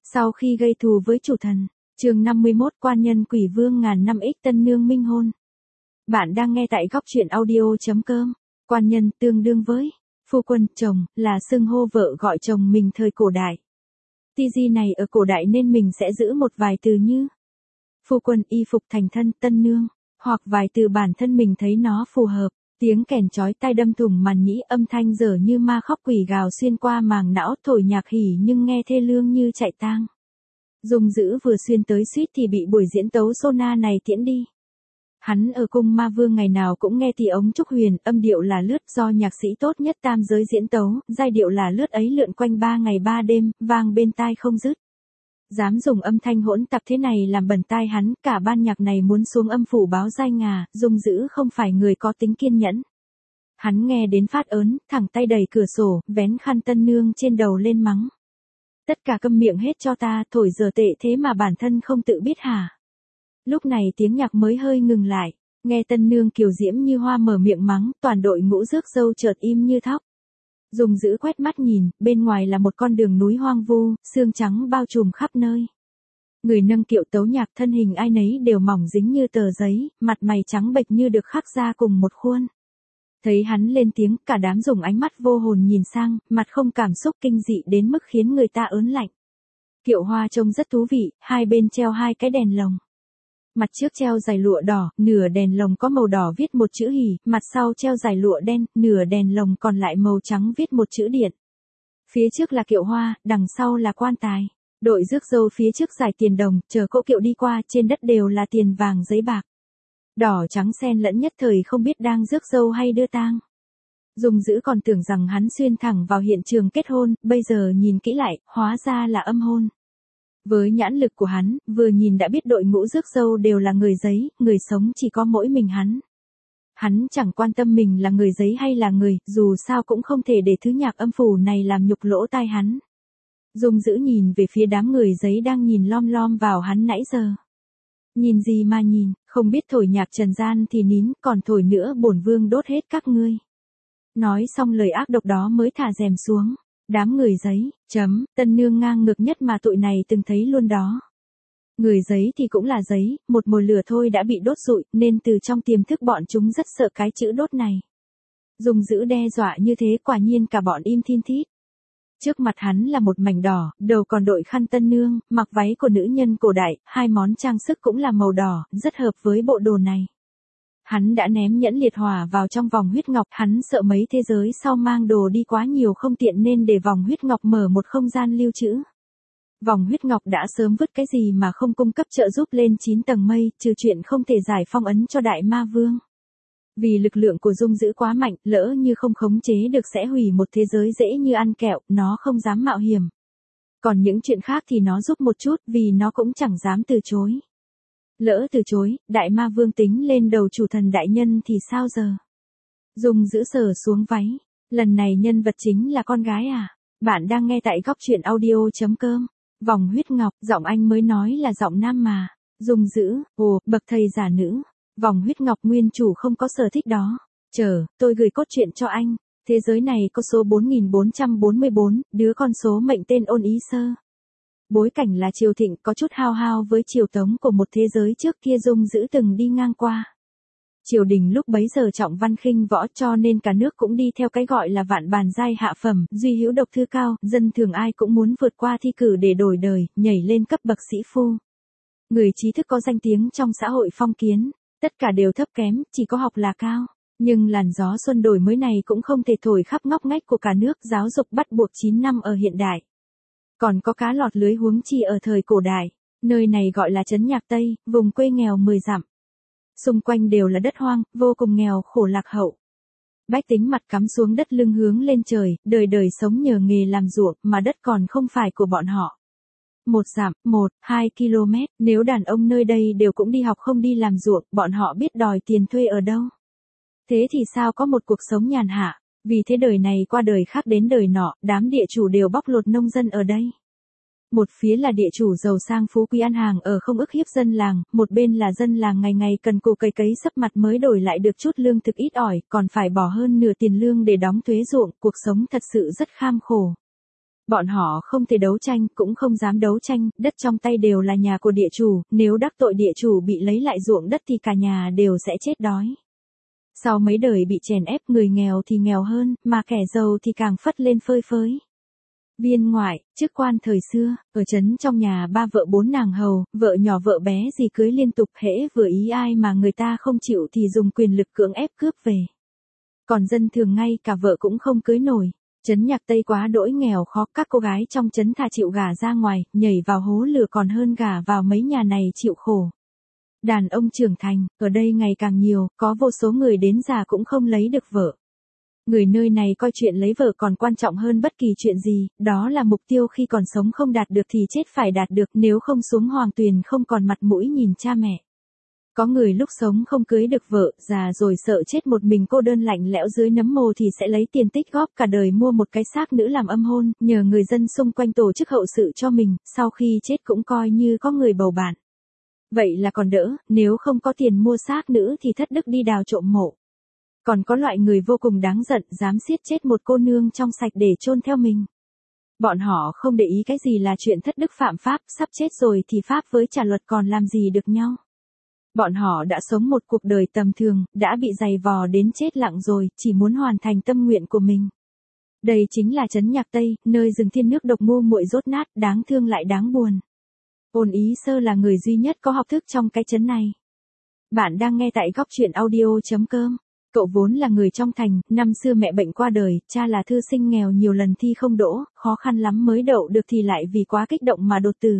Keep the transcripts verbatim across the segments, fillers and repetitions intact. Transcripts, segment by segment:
Sau khi gây thù với chủ thần, chương năm mươi mốt quan nhân quỷ vương ngàn năm ích tân nương minh hôn. Bạn đang nghe tại góc truyện audio.com. Quan nhân tương đương với phu quân, chồng, là xưng hô vợ gọi chồng mình thời cổ đại. Ti di này ở cổ đại nên mình sẽ giữ một vài từ như phu quân, y phục thành thân, tân nương, hoặc vài từ bản thân mình thấy nó phù hợp. Tiếng kèn chói tai đâm thủng màn nhĩ, âm thanh dở như ma khóc quỷ gào xuyên qua màng não, thổi nhạc hỉ nhưng nghe thê lương như chạy tang. Dung Dữ vừa xuyên tới suýt thì bị buổi diễn tấu Sona này tiễn đi. Hắn ở cung ma vương ngày nào cũng nghe thì ống trúc huyền, âm điệu là lướt do nhạc sĩ tốt nhất tam giới diễn tấu, giai điệu là lướt ấy lượn quanh ba ngày ba đêm, vang bên tai không dứt. Dám dùng âm thanh hỗn tạp thế này làm bẩn tai hắn, cả ban nhạc này muốn xuống âm phủ báo danh à, Dung Dữ không phải người có tính kiên nhẫn. Hắn nghe đến phát ớn, thẳng tay đẩy cửa sổ, vén khăn tân nương trên đầu lên mắng. Tất cả câm miệng hết cho ta, thổi giờ tệ thế mà bản thân không tự biết hả? Lúc này tiếng nhạc mới hơi ngừng lại, nghe tân nương kiều diễm như hoa mở miệng mắng, toàn đội ngũ rước dâu chợt im như thóc. Dung Dữ quét mắt nhìn, bên ngoài là một con đường núi hoang vu, sương trắng bao trùm khắp nơi. Người nâng kiệu tấu nhạc, thân hình ai nấy đều mỏng dính như tờ giấy, mặt mày trắng bệch như được khắc ra cùng một khuôn. Thấy hắn lên tiếng, cả đám dùng ánh mắt vô hồn nhìn sang, mặt không cảm xúc, kinh dị đến mức khiến người ta ớn lạnh. Kiệu hoa trông rất thú vị, hai bên treo hai cái đèn lồng. Mặt trước treo dải lụa đỏ, nửa đèn lồng có màu đỏ viết một chữ hỉ, mặt sau treo dải lụa đen, nửa đèn lồng còn lại màu trắng viết một chữ điện. Phía trước là kiệu hoa, đằng sau là quan tài. Đội rước dâu phía trước giải tiền đồng, chờ cỗ kiệu đi qua, trên đất đều là tiền vàng giấy bạc. Đỏ trắng xen lẫn, nhất thời không biết đang rước dâu hay đưa tang. Dung Dữ còn tưởng rằng hắn xuyên thẳng vào hiện trường kết hôn, bây giờ nhìn kỹ lại, hóa ra là âm hôn. Với nhãn lực của hắn, vừa nhìn đã biết đội ngũ rước dâu đều là người giấy, người sống chỉ có mỗi mình hắn. Hắn chẳng quan tâm mình là người giấy hay là người, dù sao cũng không thể để thứ nhạc âm phủ này làm nhục lỗ tai hắn. Dung Dữ nhìn về phía đám người giấy đang nhìn lom lom vào hắn nãy giờ. Nhìn gì mà nhìn, không biết thổi nhạc trần gian thì nín, còn thổi nữa bổn vương đốt hết các ngươi. Nói xong lời ác độc đó mới thả rèm xuống. Đám người giấy, chấm, tân nương ngang ngược nhất mà tụi này từng thấy luôn đó. Người giấy thì cũng là giấy, một mồi lửa thôi đã bị đốt rụi, nên từ trong tiềm thức bọn chúng rất sợ cái chữ đốt này. Dung Dữ đe dọa như thế, quả nhiên cả bọn im thin thít. Trước mặt hắn là một mảnh đỏ, đầu còn đội khăn tân nương, mặc váy của nữ nhân cổ đại, hai món trang sức cũng là màu đỏ, rất hợp với bộ đồ này. Hắn đã ném nhẫn liệt hỏa vào trong vòng huyết ngọc, hắn sợ mấy thế giới sau mang đồ đi quá nhiều không tiện nên để vòng huyết ngọc mở một không gian lưu trữ. Vòng huyết ngọc đã sớm vứt cái gì mà không cung cấp trợ giúp lên chín tầng mây, trừ chuyện không thể giải phong ấn cho đại ma vương. Vì lực lượng của Dung Dữ quá mạnh, lỡ như không khống chế được sẽ hủy một thế giới dễ như ăn kẹo, nó không dám mạo hiểm. Còn những chuyện khác thì nó giúp một chút, vì nó cũng chẳng dám từ chối. Lỡ từ chối, đại ma vương tính lên đầu chủ thần đại nhân thì sao giờ? Dung Dữ sờ xuống váy. Lần này nhân vật chính là con gái à? Bạn đang nghe tại góc truyện audio.com. Vòng huyết ngọc, giọng anh mới nói là giọng nam mà. Dung Dữ, ồ, bậc thầy giả nữ. Vòng huyết ngọc nguyên chủ không có sở thích đó. Chờ, tôi gửi cốt truyện cho anh. Thế giới này có số bốn nghìn bốn trăm bốn mươi bốn, đứa con số mệnh tên Ôn Ý Sơ. Bối cảnh là triều thịnh, có chút hao hao với triều tống của một thế giới trước kia Dung Dữ từng đi ngang qua. Triều đình lúc bấy giờ trọng văn khinh võ cho nên cả nước cũng đi theo cái gọi là vạn bàn giai hạ phẩm, duy hữu độc thư cao, dân thường ai cũng muốn vượt qua thi cử để đổi đời, nhảy lên cấp bậc sĩ phu. Người trí thức có danh tiếng trong xã hội phong kiến, tất cả đều thấp kém, chỉ có học là cao. Nhưng làn gió xuân đổi mới này cũng không thể thổi khắp ngóc ngách của cả nước, giáo dục bắt buộc chín năm ở hiện đại. Còn có cá lọt lưới huống chi ở thời cổ đại, nơi này gọi là trấn Nhạc Tây, vùng quê nghèo mười dặm. Xung quanh đều là đất hoang, vô cùng nghèo khổ lạc hậu. Bách tính mặt cắm xuống đất lưng hướng lên trời, đời đời sống nhờ nghề làm ruộng mà đất còn không phải của bọn họ. Một dặm, một, hai km, nếu đàn ông nơi đây đều cũng đi học không đi làm ruộng, bọn họ biết đòi tiền thuê ở đâu. Thế thì sao có một cuộc sống nhàn hạ? Vì thế đời này qua đời khác đến đời nọ, đám địa chủ đều bóc lột nông dân ở đây. Một phía là địa chủ giàu sang phú quý ăn hàng ở không ức hiếp dân làng, một bên là dân làng ngày ngày cần cù cày cấy sấp mặt mới đổi lại được chút lương thực ít ỏi, còn phải bỏ hơn nửa tiền lương để đóng thuế ruộng, cuộc sống thật sự rất kham khổ. Bọn họ không thể đấu tranh, cũng không dám đấu tranh, đất trong tay đều là nhà của địa chủ, nếu đắc tội địa chủ bị lấy lại ruộng đất thì cả nhà đều sẽ chết đói. Sau mấy đời bị chèn ép, người nghèo thì nghèo hơn, mà kẻ giàu thì càng phất lên phơi phới. Viên ngoại, chức quan thời xưa, ở trấn trong nhà ba vợ bốn nàng hầu, vợ nhỏ vợ bé gì cưới liên tục, hễ vừa ý ai mà người ta không chịu thì dùng quyền lực cưỡng ép cướp về. Còn dân thường ngay cả vợ cũng không cưới nổi. Trấn Nhạc Tây quá đỗi nghèo khó, các cô gái trong trấn thà chịu gả ra ngoài, nhảy vào hố lửa còn hơn gả vào mấy nhà này chịu khổ. Đàn ông trưởng thành, ở đây ngày càng nhiều, có vô số người đến già cũng không lấy được vợ. Người nơi này coi chuyện lấy vợ còn quan trọng hơn bất kỳ chuyện gì, đó là mục tiêu khi còn sống không đạt được thì chết phải đạt được, nếu không xuống hoàng tuyền không còn mặt mũi nhìn cha mẹ. Có người lúc sống không cưới được vợ, già rồi sợ chết một mình cô đơn lạnh lẽo dưới nấm mồ thì sẽ lấy tiền tích góp cả đời mua một cái xác nữ làm âm hôn, nhờ người dân xung quanh tổ chức hậu sự cho mình, sau khi chết cũng coi như có người bầu bạn. Vậy là còn đỡ, nếu không có tiền mua xác nữ thì thất đức đi đào trộm mộ. Còn có loại người vô cùng đáng giận, dám giết chết một cô nương trong sạch để chôn theo mình. Bọn họ không để ý cái gì là chuyện thất đức phạm pháp, sắp chết rồi thì pháp với trả luật còn làm gì được nhau. Bọn họ đã sống một cuộc đời tầm thường, đã bị dày vò đến chết lặng rồi, chỉ muốn hoàn thành tâm nguyện của mình. Đây chính là trấn Nhạc Tây, nơi rừng thiên nước độc ngu muội dốt nát, đáng thương lại đáng buồn. Ôn Ý Sơ là người duy nhất có học thức trong cái trấn này. Bạn đang nghe tại góc truyện audio chấm com. Cậu vốn là người trong thành, năm xưa mẹ bệnh qua đời, cha là thư sinh nghèo nhiều lần thi không đỗ, khó khăn lắm mới đậu được thì lại vì quá kích động mà đột tử.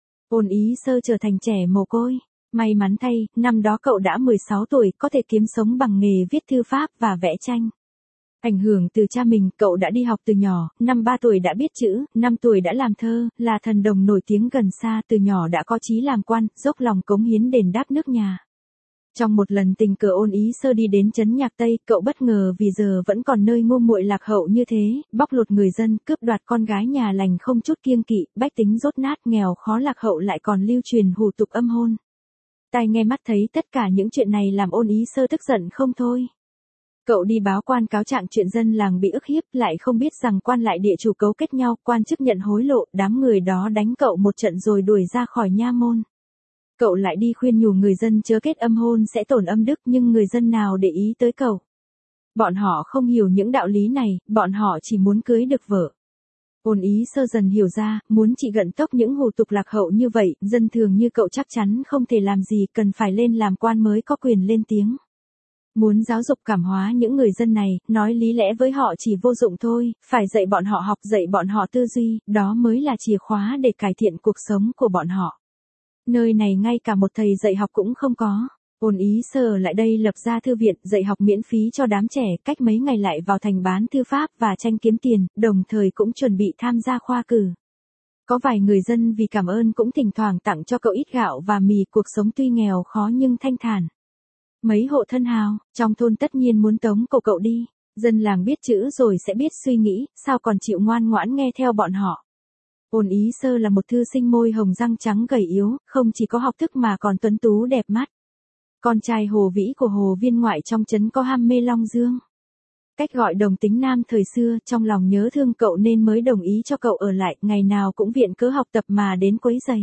Ôn Ý Sơ trở thành trẻ mồ côi. May mắn thay, năm đó cậu đã mười sáu tuổi, có thể kiếm sống bằng nghề viết thư pháp và vẽ tranh. Ảnh hưởng từ cha mình, cậu đã đi học từ nhỏ, năm ba tuổi đã biết chữ, năm tuổi đã làm thơ, là thần đồng nổi tiếng gần xa, từ nhỏ đã có chí làm quan, dốc lòng cống hiến đền đáp nước nhà. Trong một lần tình cờ Ôn Ý Sơ đi đến trấn Nhạc Tây, cậu bất ngờ vì giờ vẫn còn nơi ngu muội lạc hậu như thế, bóc lột người dân, cướp đoạt con gái nhà lành không chút kiêng kỵ, bách tính dốt nát nghèo khó lạc hậu lại còn lưu truyền hủ tục âm hôn. Tai nghe mắt thấy tất cả những chuyện này làm Ôn Ý Sơ tức giận không thôi. Cậu đi báo quan cáo trạng chuyện dân làng bị ức hiếp, lại không biết rằng quan lại địa chủ cấu kết nhau, quan chức nhận hối lộ, đám người đó đánh cậu một trận rồi đuổi ra khỏi nha môn. Cậu lại đi khuyên nhủ người dân chớ kết âm hôn sẽ tổn âm đức, nhưng người dân nào để ý tới cậu. Bọn họ không hiểu những đạo lý này, bọn họ chỉ muốn cưới được vợ. Ôn Ý Sơ dần hiểu ra, muốn trị gận tốc những hủ tục lạc hậu như vậy, dân thường như cậu chắc chắn không thể làm gì, cần phải lên làm quan mới có quyền lên tiếng. Muốn giáo dục cảm hóa những người dân này, nói lý lẽ với họ chỉ vô dụng thôi, phải dạy bọn họ học, dạy bọn họ tư duy, đó mới là chìa khóa để cải thiện cuộc sống của bọn họ. Nơi này ngay cả một thầy dạy học cũng không có. Ôn Ý Sơ lại đây lập ra thư viện, dạy học miễn phí cho đám trẻ, cách mấy ngày lại vào thành bán thư pháp và tranh kiếm tiền, đồng thời cũng chuẩn bị tham gia khoa cử. Có vài người dân vì cảm ơn cũng thỉnh thoảng tặng cho cậu ít gạo và mì, cuộc sống tuy nghèo khó nhưng thanh thản. Mấy hộ thân hào, trong thôn tất nhiên muốn tống cổ cậu đi, dân làng biết chữ rồi sẽ biết suy nghĩ, sao còn chịu ngoan ngoãn nghe theo bọn họ. Ôn Ý Sơ là một thư sinh môi hồng răng trắng gầy yếu, không chỉ có học thức mà còn tuấn tú đẹp mắt. Con trai Hồ Vĩ của Hồ Viên ngoại trong trấn có ham mê long dương. Cách gọi đồng tính nam thời xưa, trong lòng nhớ thương cậu nên mới đồng ý cho cậu ở lại, ngày nào cũng viện cớ học tập mà đến quấy giày.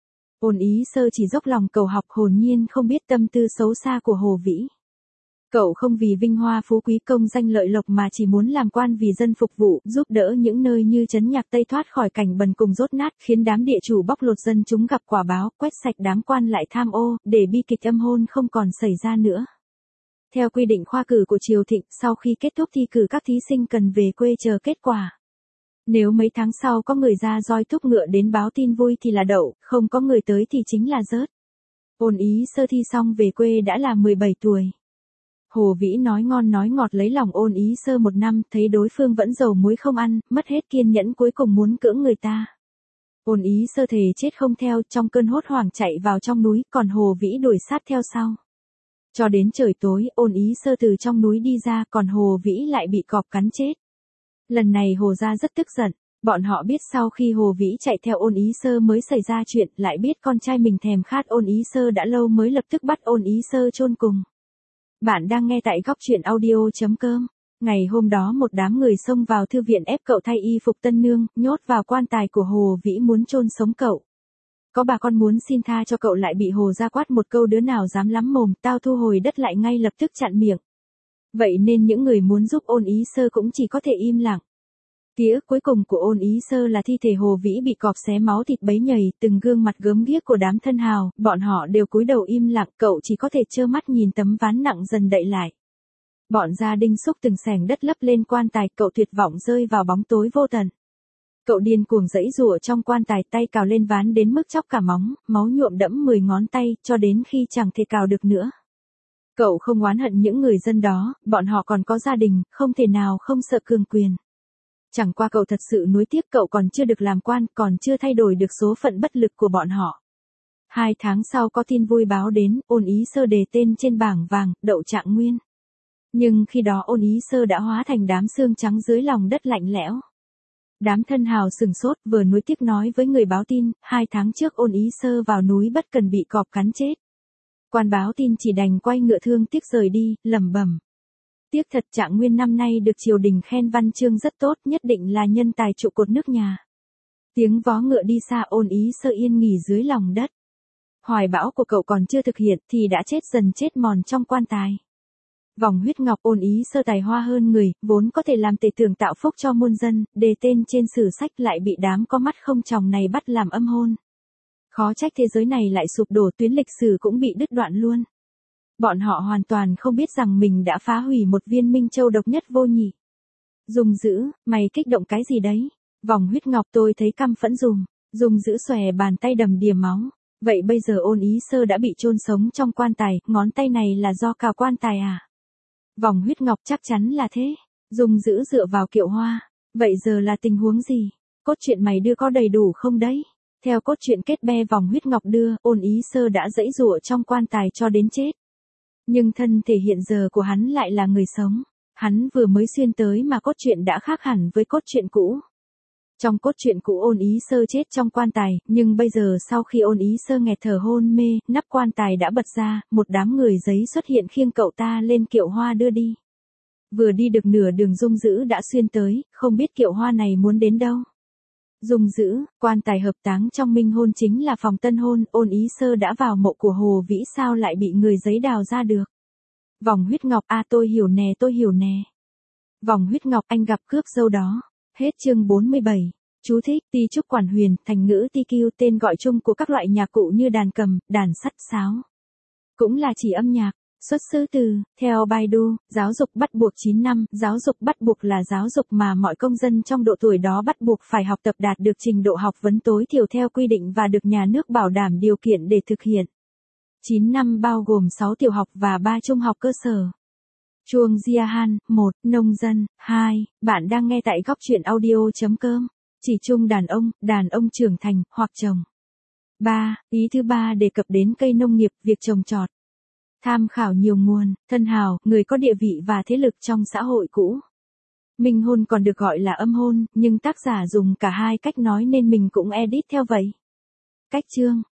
Ôn Ý Sơ chỉ dốc lòng cầu học, hồn nhiên không biết tâm tư xấu xa của Hồ Vĩ. Cậu không vì vinh hoa phú quý công danh lợi lộc mà chỉ muốn làm quan vì dân phục vụ, giúp đỡ những nơi như trấn Nhạc Tây thoát khỏi cảnh bần cùng dốt nát, khiến đám địa chủ bóc lột dân chúng gặp quả báo, quét sạch đám quan lại tham ô, để bi kịch âm hôn không còn xảy ra nữa. Theo quy định khoa cử của triều Thịnh, sau khi kết thúc thi cử các thí sinh cần về quê chờ kết quả. Nếu mấy tháng sau có người ra roi thúc ngựa đến báo tin vui thì là đậu, không có người tới thì chính là rớt. Ôn Ý Sơ thi xong về quê đã là mười bảy tuổi. Hồ Vĩ nói ngon nói ngọt lấy lòng Ôn Ý Sơ một năm, thấy đối phương vẫn dầu muối không ăn, mất hết kiên nhẫn cuối cùng muốn cưỡng người ta. Ôn Ý Sơ thề chết không theo, trong cơn hốt hoảng chạy vào trong núi, còn Hồ Vĩ đuổi sát theo sau. Cho đến trời tối, Ôn Ý Sơ từ trong núi đi ra, còn Hồ Vĩ lại bị cọp cắn chết. Lần này Hồ gia rất tức giận, bọn họ biết sau khi Hồ Vĩ chạy theo Ôn Ý Sơ mới xảy ra chuyện, lại biết con trai mình thèm khát Ôn Ý Sơ đã lâu mới lập tức bắt Ôn Ý Sơ chôn cùng. Bạn đang nghe tại góc truyện audio chấm com. Ngày hôm đó một đám người xông vào thư viện ép cậu thay y phục tân nương, nhốt vào quan tài của Hồ Vĩ muốn chôn sống cậu. Có bà con muốn xin tha cho cậu lại bị Hồ ra quát một câu đứa nào dám lắm mồm, tao thu hồi đất lại ngay lập tức chặn miệng. Vậy nên những người muốn giúp Ôn Ý Sơ cũng chỉ có thể im lặng. Ký ức cuối cùng của Ôn Ý Sơ là thi thể Hồ Vĩ bị cọp xé máu thịt bấy nhầy, từng gương mặt gớm ghiếc của đám thân hào, bọn họ đều cúi đầu im lặng, cậu chỉ có thể trơ mắt nhìn tấm ván nặng dần đậy lại. Bọn gia đình xúc từng xẻng đất lấp lên quan tài, cậu tuyệt vọng rơi vào bóng tối vô tận. Cậu điên cuồng giãy giụa trong quan tài, tay cào lên ván đến mức chóc cả móng, máu nhuộm đẫm mười ngón tay, cho đến khi chẳng thể cào được nữa. Cậu không oán hận những người dân đó, bọn họ còn có gia đình, không thể nào không sợ cường quyền. Chẳng qua cậu thật sự nuối tiếc cậu còn chưa được làm quan, còn chưa thay đổi được số phận bất lực của bọn họ. Hai tháng sau có tin vui báo đến, Ôn Ý Sơ đề tên trên bảng vàng, đậu trạng nguyên. Nhưng khi đó Ôn Ý Sơ đã hóa thành đám xương trắng dưới lòng đất lạnh lẽo. Đám thân hào sừng sốt, vừa nuối tiếc nói với người báo tin, hai tháng trước Ôn Ý Sơ vào núi Bất Cần bị cọp cắn chết. Quan báo tin chỉ đành quay ngựa thương tiếc rời đi, lẩm bẩm. Tiếc thật, trạng nguyên năm nay được triều đình khen văn chương rất tốt, nhất định là nhân tài trụ cột nước nhà. Tiếng vó ngựa đi xa, Ôn Ý Sơ yên nghỉ dưới lòng đất. Hoài bão của cậu còn chưa thực hiện thì đã chết dần chết mòn trong quan tài. Vòng huyết ngọc, Ôn Ý Sơ tài hoa hơn người, vốn có thể làm tề tưởng tạo phúc cho muôn dân, đề tên trên sử sách lại bị đám có mắt không tròng này bắt làm âm hôn. Khó trách thế giới này lại sụp đổ, tuyến lịch sử cũng bị đứt đoạn luôn. Bọn họ hoàn toàn không biết rằng mình đã phá hủy một viên minh châu độc nhất vô nhị. Dung Dữ, mày kích động cái gì đấy? Vòng huyết ngọc, tôi thấy căm phẫn dùm. Dung Dữ xòe bàn tay đầm đìa máu. Vậy bây giờ Ôn Ý Sơ đã bị chôn sống trong quan tài, ngón tay này là do cào quan tài à? Vòng huyết ngọc, chắc chắn là thế. Dung Dữ dựa vào Kiệu Hoa. Vậy giờ là tình huống gì? Cốt truyện mày đưa có đầy đủ không đấy? Theo cốt truyện kết be Vòng huyết ngọc đưa, Ôn Ý Sơ đã giãy giụa trong quan tài cho đến chết. Nhưng thân thể hiện giờ của hắn lại là người sống. Hắn vừa mới xuyên tới mà cốt truyện đã khác hẳn với cốt truyện cũ. Trong cốt truyện cũ Ôn Ý Sơ chết trong quan tài, nhưng bây giờ sau khi Ôn Ý Sơ nghẹt thở hôn mê, nắp quan tài đã bật ra, một đám người giấy xuất hiện khiêng cậu ta lên Kiệu Hoa đưa đi. Vừa đi được nửa đường Dung Dữ đã xuyên tới, không biết Kiệu Hoa này muốn đến đâu. Dung Dữ, quan tài hợp táng trong minh hôn chính là phòng tân hôn, Ôn Ý Sơ đã vào mộ của Hồ Vĩ sao lại bị người giấy đào ra được. Vòng huyết ngọc, a à, tôi hiểu nè tôi hiểu nè. Vòng huyết ngọc, anh gặp cướp dâu đó. Hết chương bốn mươi bảy. Chú thích, ti trúc quản huyền, thành ngữ ti kiu, tên gọi chung của các loại nhạc cụ như đàn cầm, đàn sắt, sáo. Cũng là chỉ âm nhạc. Xuất xứ từ, theo Baidu, giáo dục bắt buộc chín năm, giáo dục bắt buộc là giáo dục mà mọi công dân trong độ tuổi đó bắt buộc phải học tập đạt được trình độ học vấn tối thiểu theo quy định và được nhà nước bảo đảm điều kiện để thực hiện. chín năm bao gồm sáu tiểu học và ba trung học cơ sở. Chuông Jiahan, một, nông dân, hai, bạn đang nghe tại góc truyện audio chấm com, chỉ chung đàn ông, đàn ông trưởng thành, hoặc chồng. ba, ý thứ ba đề cập đến cây nông nghiệp, việc trồng trọt. Tham khảo nhiều nguồn, thân hào, người có địa vị và thế lực trong xã hội cũ. Minh hôn còn được gọi là âm hôn, nhưng tác giả dùng cả hai cách nói nên mình cũng edit theo vậy. Cách chương,